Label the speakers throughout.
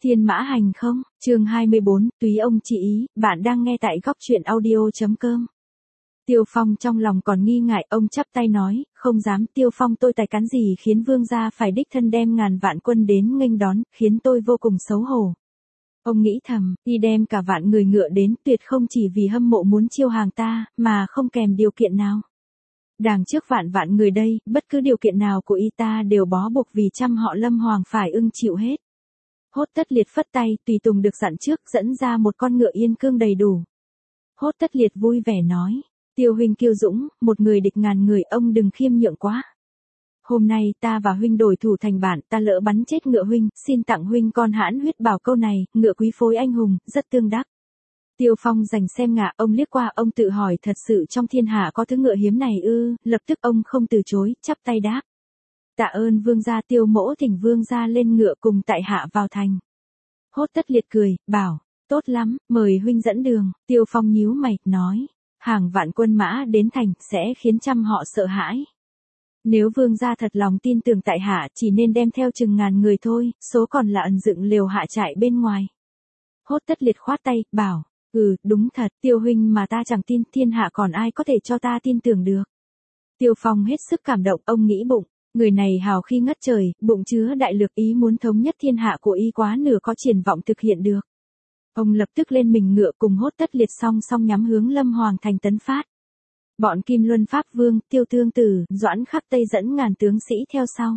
Speaker 1: Thiên mã hành không, chương 24, tùy ông chỉ ý, bạn đang nghe tại góc truyện audio.com. Tiêu Phong trong lòng còn nghi ngại, ông chắp tay nói, không dám. Tiêu Phong, tôi tài cán gì khiến vương gia phải đích thân đem ngàn vạn quân đến nghênh đón, khiến tôi vô cùng xấu hổ. Ông nghĩ thầm, y đem cả vạn người ngựa đến, tuyệt không chỉ vì hâm mộ muốn chiêu hàng ta, mà không kèm điều kiện nào. Đằng trước vạn người đây, bất cứ điều kiện nào của y ta đều bó buộc vì trăm họ Lâm Hoàng phải ưng chịu hết. Hốt Tất Liệt phất tay, tùy tùng được dặn trước, dẫn ra một con ngựa yên cương đầy đủ. Hốt Tất Liệt vui vẻ nói, Tiêu huynh kiêu dũng, một người địch ngàn người, ông đừng khiêm nhượng quá. Hôm nay ta và huynh đổi thủ thành bản, ta lỡ bắn chết ngựa huynh, xin tặng huynh con hãn huyết bảo câu này, ngựa quý phối anh hùng, rất tương đắc. Tiêu Phong dành xem ngả, ông liếc qua, ông tự hỏi thật sự trong thiên hạ có thứ ngựa hiếm này ư, lập tức ông không từ chối, chắp tay đáp. Tạ ơn vương gia. Tiêu mỗ thỉnh vương gia lên ngựa cùng tại hạ vào thành. Hốt Tất Liệt cười, bảo, tốt lắm, mời huynh dẫn đường. Tiêu Phong nhíu mày, nói, hàng vạn quân mã đến thành, sẽ khiến trăm họ sợ hãi. Nếu vương gia thật lòng tin tưởng tại hạ, chỉ nên đem theo chừng ngàn người thôi, số còn là ẩn dựng lều hạ trại bên ngoài. Hốt Tất Liệt khoát tay, bảo, đúng thật, Tiêu huynh mà ta chẳng tin, thiên hạ còn ai có thể cho ta tin tưởng được. Tiêu Phong hết sức cảm động, ông nghĩ bụng, người này hào khí ngất trời, bụng chứa đại lược, ý muốn thống nhất thiên hạ của y quá nửa có triển vọng thực hiện được. Ông lập tức lên mình ngựa cùng Hốt Tất Liệt song song nhắm hướng Lâm Hoàng thành tấn phát. Bọn Kim Luân Pháp Vương, Tiêu Thương Tử, Doãn Khắc Tây dẫn ngàn tướng sĩ theo sau.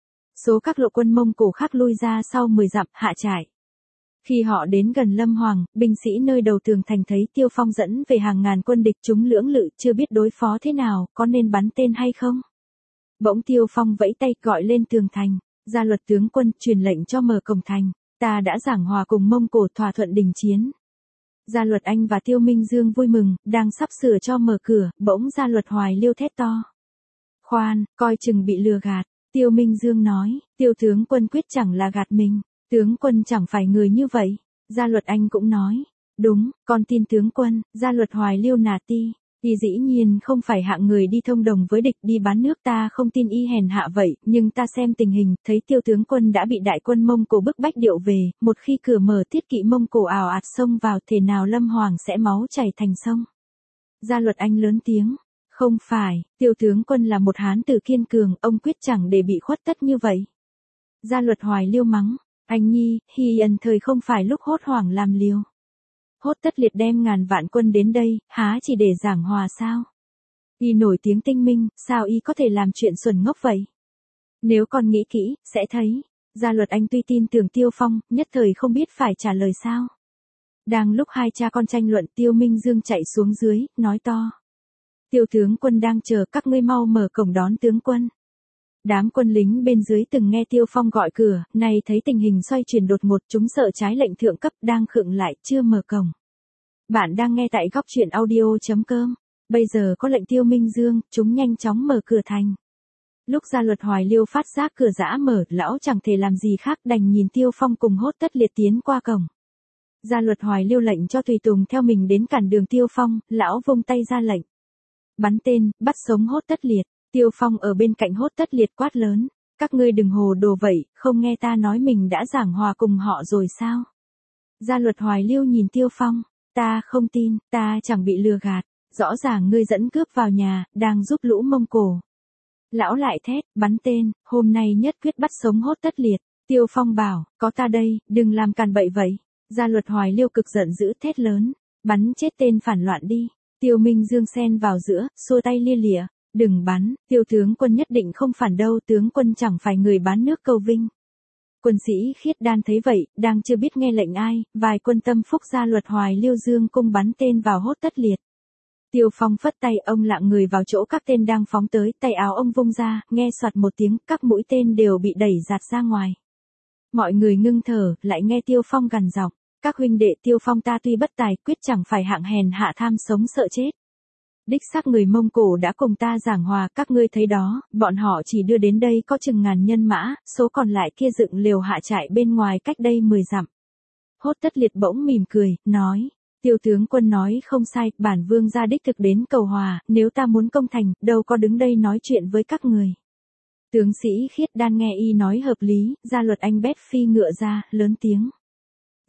Speaker 1: Số các lộ quân Mông Cổ khác lui ra sau 10 dặm, hạ trại. Khi họ đến gần Lâm Hoàng, binh sĩ nơi đầu tường thành thấy Tiêu Phong dẫn về hàng ngàn quân địch, chúng lưỡng lự, chưa biết đối phó thế nào, có nên bắn tên hay không. Bỗng Tiêu Phong vẫy tay gọi lên tường thành, Gia Luật tướng quân truyền lệnh cho mở cổng thành, ta đã giảng hòa cùng Mông Cổ thỏa thuận đình chiến. Gia Luật Anh và Tiêu Minh Dương vui mừng, đang sắp sửa cho mở cửa, bỗng Gia Luật Hoài Liêu thét to. Khoan, coi chừng bị lừa gạt. Tiêu Minh Dương nói, Tiêu tướng quân quyết chẳng là gạt mình, tướng quân chẳng phải người như vậy. Gia Luật Anh cũng nói, đúng, con tin tướng quân. Gia Luật Hoài Liêu nà ti. Y dĩ nhiên không phải hạng người đi thông đồng với địch đi bán nước, ta không tin y hèn hạ vậy, nhưng ta xem tình hình, thấy Tiêu tướng quân đã bị đại quân Mông Cổ bức bách điệu về, một khi cửa mở thiết kỵ Mông Cổ ào ạt xông vào, thể nào Lâm Hoàng sẽ máu chảy thành sông. Gia Luật Anh lớn tiếng, không phải, Tiêu tướng quân là một hán tử kiên cường, ông quyết chẳng để bị khuất tất như vậy. Gia Luật Hoài Liêu mắng, anh nhi, hi ẩn thời không phải lúc hốt hoảng làm liều. Hốt Tất Liệt đem ngàn vạn quân đến đây, há chỉ để giảng hòa sao? Y nổi tiếng tinh minh, sao y có thể làm chuyện xuẩn ngốc vậy? Nếu con nghĩ kỹ, sẽ thấy. Gia Luật Anh tuy tin tưởng Tiêu Phong, nhất thời không biết phải trả lời sao. Đang lúc hai cha con tranh luận, Tiêu Minh Dương chạy xuống dưới, nói to. Tiêu tướng quân đang chờ, các ngươi mau mở cổng đón tướng quân. Đám quân lính bên dưới từng nghe Tiêu Phong gọi cửa, nay thấy tình hình xoay chuyển đột ngột, chúng sợ trái lệnh thượng cấp, đang khựng lại, chưa mở cổng. Bạn đang nghe tại góc truyện audio.com. Bây giờ có lệnh Tiêu Minh Dương, chúng nhanh chóng mở cửa thành. Lúc Gia Luật Hoài Liêu phát giác cửa giã mở, lão chẳng thể làm gì khác, đành nhìn Tiêu Phong cùng Hốt Tất Liệt tiến qua cổng. Gia Luật Hoài Liêu lệnh cho tùy tùng theo mình đến cản đường Tiêu Phong, lão vung tay ra lệnh. Bắn tên, bắt sống Hốt Tất Liệt. Tiêu Phong ở bên cạnh Hốt Tất Liệt quát lớn, các ngươi đừng hồ đồ vậy, không nghe ta nói mình đã giảng hòa cùng họ rồi sao? Gia Luật Hoài Liêu nhìn Tiêu Phong, ta không tin, ta chẳng bị lừa gạt, rõ ràng ngươi dẫn cướp vào nhà, đang giúp lũ Mông Cổ. Lão lại thét, bắn tên, hôm nay nhất quyết bắt sống Hốt Tất Liệt. Tiêu Phong bảo, có ta đây, đừng làm càn bậy vậy. Gia Luật Hoài Liêu cực giận dữ thét lớn, bắn chết tên phản loạn đi. Tiêu Minh Dương xen vào giữa, xua tay lia lịa. Đừng bắn, Tiêu tướng quân nhất định không phản đâu, tướng quân chẳng phải người bán nước cầu vinh. Quân sĩ Khiết Đan thấy vậy, đang chưa biết nghe lệnh ai, vài quân tâm phúc Gia Luật Hoài Liêu dương cung bắn tên vào Hốt Tất Liệt. Tiêu Phong phất tay, ông lạng người vào chỗ các tên đang phóng tới, tay áo ông vung ra, nghe soạt một tiếng, các mũi tên đều bị đẩy giạt ra ngoài. Mọi người ngưng thở, lại nghe Tiêu Phong gằn giọng, các huynh đệ Tiêu Phong ta tuy bất tài, quyết chẳng phải hạng hèn hạ tham sống sợ chết. Đích xác người Mông Cổ đã cùng ta giảng hòa, các ngươi thấy đó, bọn họ chỉ đưa đến đây có chừng ngàn nhân mã, số còn lại kia dựng lều hạ trại bên ngoài cách đây 10 dặm. Hốt Tất Liệt bỗng mỉm cười, nói, Tiêu tướng quân nói không sai, bản vương gia đích thực đến cầu hòa, nếu ta muốn công thành, đâu có đứng đây nói chuyện với các người. Tướng sĩ Khiết Đan nghe y nói hợp lý, Gia Luật Anh bét phi ngựa ra, lớn tiếng.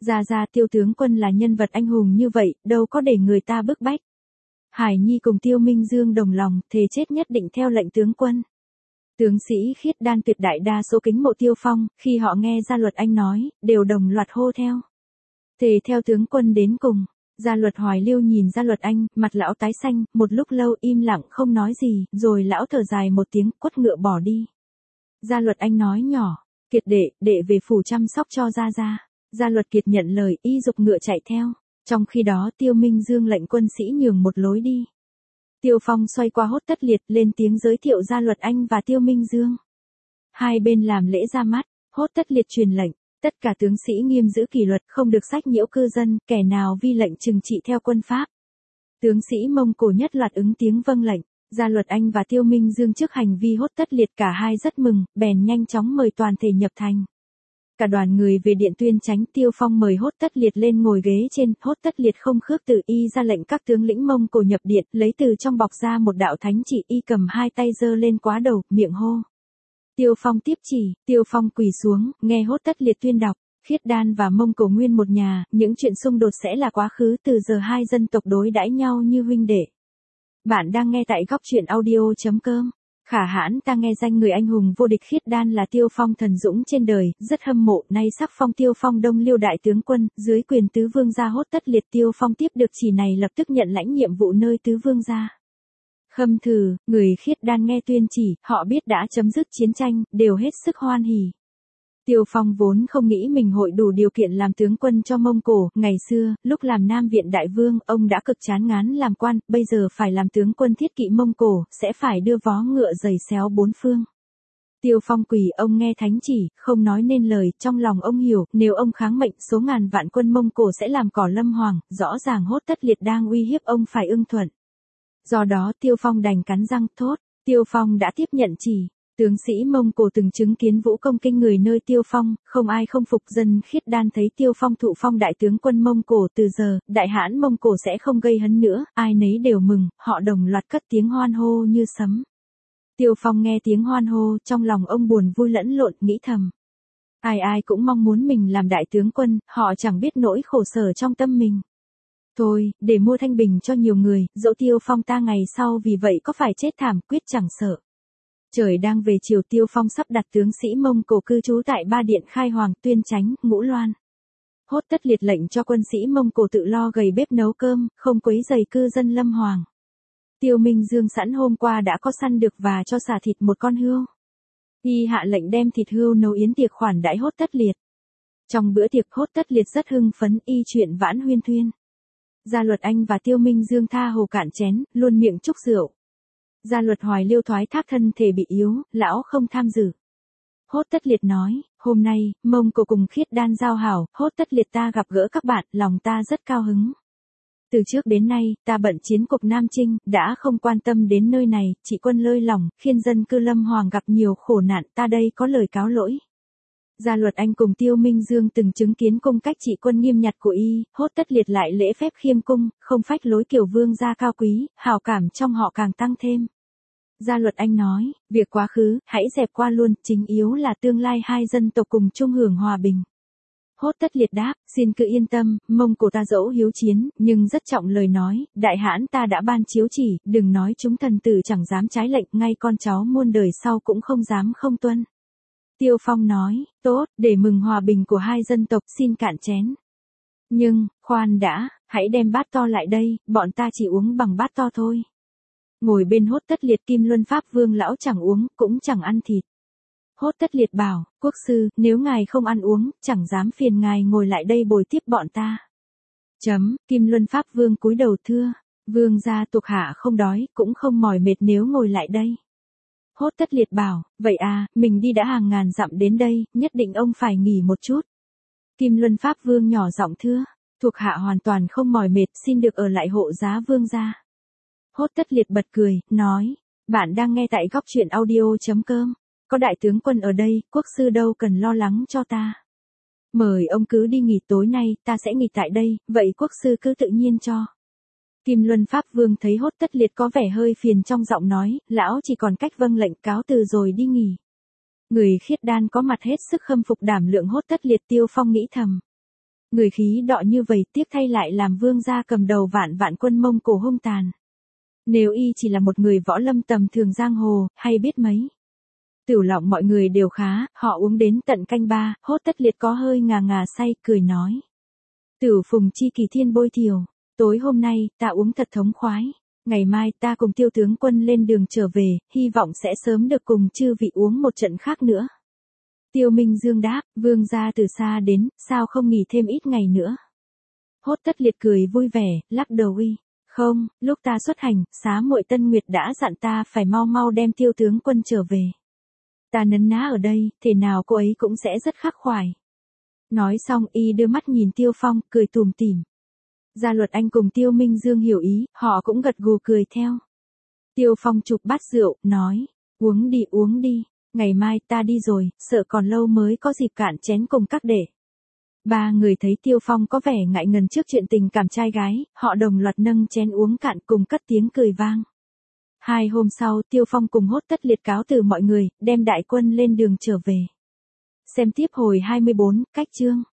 Speaker 1: Ra Tiêu tướng quân là nhân vật anh hùng như vậy, đâu có để người ta bức bách. Hải Nhi cùng Tiêu Minh Dương đồng lòng, thề chết nhất định theo lệnh tướng quân. Tướng sĩ Khiết Đan tuyệt đại đa số kính mộ Tiêu Phong, khi họ nghe Gia Luật Anh nói, đều đồng loạt hô theo. Thề theo tướng quân đến cùng. Gia Luật Hoài Liêu nhìn Gia Luật Anh, mặt lão tái xanh, một lúc lâu im lặng không nói gì, rồi lão thở dài một tiếng, quất ngựa bỏ đi. Gia Luật Anh nói nhỏ, Kiệt đệ về phủ chăm sóc cho Gia. Gia Luật Kiệt nhận lời, y dục ngựa chạy theo. Trong khi đó Tiêu Minh Dương lệnh quân sĩ nhường một lối đi. Tiêu Phong xoay qua Hốt Tất Liệt, lên tiếng giới thiệu Gia Luật Anh và Tiêu Minh Dương. Hai bên làm lễ ra mắt, Hốt Tất Liệt truyền lệnh, tất cả tướng sĩ nghiêm giữ kỷ luật, không được sách nhiễu cư dân, kẻ nào vi lệnh trừng trị theo quân pháp. Tướng sĩ Mông Cổ nhất loạt ứng tiếng vâng lệnh. Gia Luật Anh và Tiêu Minh Dương trước hành vi Hốt Tất Liệt cả hai rất mừng, bèn nhanh chóng mời toàn thể nhập thành. Cả đoàn người về điện Tuyên Chánh, Tiêu Phong mời Hốt Tất Liệt lên ngồi ghế trên, Hốt Tất Liệt không khước từ, y ra lệnh các tướng lĩnh Mông Cổ nhập điện, lấy từ trong bọc ra một đạo thánh chỉ, y cầm hai tay giơ lên quá đầu, miệng hô. Tiêu Phong tiếp chỉ, Tiêu Phong quỳ xuống, nghe Hốt Tất Liệt tuyên đọc. Khiết Đan và Mông Cổ nguyên một nhà, những chuyện xung đột sẽ là quá khứ, từ giờ hai dân tộc đối đãi nhau như huynh đệ. Bạn đang nghe tại góc truyện audio.com. Khả hãn ta nghe danh người anh hùng vô địch Khiết Đan là Tiêu Phong thần dũng trên đời, rất hâm mộ, nay sắc phong Tiêu Phong Đông Liêu đại tướng quân, dưới quyền tứ vương gia Hốt Tất Liệt. Tiêu Phong tiếp được chỉ này lập tức nhận lãnh nhiệm vụ nơi tứ vương gia. Khâm thử, người Khiết Đan nghe tuyên chỉ, họ biết đã chấm dứt chiến tranh, đều hết sức hoan hỉ. Tiêu Phong vốn không nghĩ mình hội đủ điều kiện làm tướng quân cho Mông Cổ, ngày xưa, lúc làm Nam Viện Đại Vương, ông đã cực chán ngán làm quan, bây giờ phải làm tướng quân thiết kỵ Mông Cổ, sẽ phải đưa vó ngựa giày xéo bốn phương. Tiêu Phong quỳ, ông nghe thánh chỉ, không nói nên lời, trong lòng ông hiểu, nếu ông kháng mệnh, số ngàn vạn quân Mông Cổ sẽ làm cỏ lâm hoàng, rõ ràng Hốt Tất Liệt đang uy hiếp ông phải ưng thuận. Do đó Tiêu Phong đành cắn răng thốt, Tiêu Phong đã tiếp nhận chỉ. Tướng sĩ Mông Cổ từng chứng kiến vũ công kinh người nơi Tiêu Phong, không ai không phục. Dân Khiết Đan thấy Tiêu Phong thụ phong đại tướng quân Mông Cổ, từ giờ, đại hãn Mông Cổ sẽ không gây hấn nữa, ai nấy đều mừng, họ đồng loạt cất tiếng hoan hô như sấm. Tiêu Phong nghe tiếng hoan hô, trong lòng ông buồn vui lẫn lộn, nghĩ thầm. Ai cũng mong muốn mình làm đại tướng quân, họ chẳng biết nỗi khổ sở trong tâm mình. Thôi, để mua thanh bình cho nhiều người, dẫu Tiêu Phong ta ngày sau vì vậy có phải chết thảm, quyết chẳng sợ. Trời đang về chiều, Tiêu Phong sắp đặt tướng sĩ Mông Cổ cư trú tại ba điện Khai Hoàng, Tuyên Chánh, Ngũ Loan. Hốt Tất Liệt lệnh cho quân sĩ Mông Cổ tự lo gầy bếp nấu cơm, không quấy rầy cư dân Lâm Hoàng. Tiêu Minh Dương sẵn hôm qua đã có săn được và cho xả thịt một con hươu. Y hạ lệnh đem thịt hươu nấu yến tiệc khoản đãi Hốt Tất Liệt. Trong bữa tiệc Hốt Tất Liệt rất hưng phấn, y chuyện vãn huyên thuyên. Gia Luật Anh và Tiêu Minh Dương tha hồ cạn chén, luôn miệng chúc rượu. Gia Luật Hoài Liêu thoái thác thân thể bị yếu, lão không tham dự. Hốt Tất Liệt nói, hôm nay, Mông Cổ cùng Khiết Đan giao hảo, Hốt Tất Liệt ta gặp gỡ các bạn, lòng ta rất cao hứng. Từ trước đến nay, ta bận chiến cục Nam Chinh, đã không quan tâm đến nơi này, chỉ quân lơi lỏng, khiến dân cư Lâm Hoàng gặp nhiều khổ nạn, ta đây có lời cáo lỗi. Gia Luật Anh cùng Tiêu Minh Dương từng chứng kiến cung cách trị quân nghiêm nhặt của y, Hốt Tất Liệt lại lễ phép khiêm cung, không phách lối kiểu vương gia cao quý, hào cảm trong họ càng tăng thêm. Gia Luật Anh nói, việc quá khứ, hãy dẹp qua luôn, chính yếu là tương lai hai dân tộc cùng chung hưởng hòa bình. Hốt Tất Liệt đáp, xin cứ yên tâm, Mông Cổ ta dẫu hiếu chiến, nhưng rất trọng lời nói, đại hãn ta đã ban chiếu chỉ, đừng nói chúng thần tử chẳng dám trái lệnh, ngay con cháu muôn đời sau cũng không dám không tuân. Tiêu Phong nói, tốt, để mừng hòa bình của hai dân tộc, xin cạn chén. Nhưng, khoan đã, hãy đem bát to lại đây, bọn ta chỉ uống bằng bát to thôi. Ngồi bên Hốt Tất Liệt Kim Luân Pháp Vương lão chẳng uống, cũng chẳng ăn thịt. Hốt Tất Liệt bảo, quốc sư, nếu ngài không ăn uống, chẳng dám phiền ngài ngồi lại đây bồi tiếp bọn ta. Kim Luân Pháp Vương cúi đầu thưa, vương gia thuộc hạ không đói, cũng không mỏi mệt nếu ngồi lại đây. Hốt Tất Liệt bảo, vậy à, mình đi đã hàng ngàn dặm đến đây, nhất định ông phải nghỉ một chút. Kim Luân Pháp Vương nhỏ giọng thưa, thuộc hạ hoàn toàn không mỏi mệt, xin được ở lại hộ giá vương gia. Hốt Tất Liệt bật cười, nói, bạn đang nghe tại góc truyện audio.com, có đại tướng quân ở đây, quốc sư đâu cần lo lắng cho ta. Mời ông cứ đi nghỉ, tối nay, ta sẽ nghỉ tại đây, vậy quốc sư cứ tự nhiên cho. Kim Luân Pháp Vương thấy Hốt Tất Liệt có vẻ hơi phiền trong giọng nói, lão chỉ còn cách vâng lệnh cáo từ rồi đi nghỉ. Người Khiết Đan có mặt hết sức khâm phục đảm lượng Hốt Tất Liệt. Tiêu Phong nghĩ thầm. Người khí đọ như vậy tiếc thay lại làm vương gia cầm đầu vạn vạn quân Mông Cổ hung tàn. Nếu y chỉ là một người võ lâm tầm thường giang hồ, hay biết mấy. Tiểu Lọng mọi người đều khá, họ uống đến tận canh ba, Hốt Tất Liệt có hơi ngà ngà say, cười nói. Tiểu Phùng chi kỳ thiên bôi thiểu, tối hôm nay, ta uống thật thống khoái. Ngày mai ta cùng Tiêu tướng quân lên đường trở về, hy vọng sẽ sớm được cùng chư vị uống một trận khác nữa. Tiêu Minh Dương đáp, vương gia từ xa đến, sao không nghỉ thêm ít ngày nữa. Hốt Tất Liệt cười vui vẻ, lắc đầu uy. Không, lúc ta xuất hành, xá muội Tân Nguyệt đã dặn ta phải mau mau đem Tiêu tướng quân trở về. Ta nấn ná ở đây, thế nào cô ấy cũng sẽ rất khắc khoải. Nói xong y đưa mắt nhìn Tiêu Phong, cười tủm tỉm. Gia Luật Anh cùng Tiêu Minh Dương hiểu ý, họ cũng gật gù cười theo. Tiêu Phong chụp bát rượu, nói, uống đi, ngày mai ta đi rồi, sợ còn lâu mới có dịp cạn chén cùng các đệ. Ba người thấy Tiêu Phong có vẻ ngại ngần trước chuyện tình cảm trai gái, họ đồng loạt nâng chén uống cạn cùng cất tiếng cười vang. 2 hôm sau, Tiêu Phong cùng Hốt Tất Liệt cáo từ mọi người, đem đại quân lên đường trở về. Xem tiếp hồi 24, cách chương.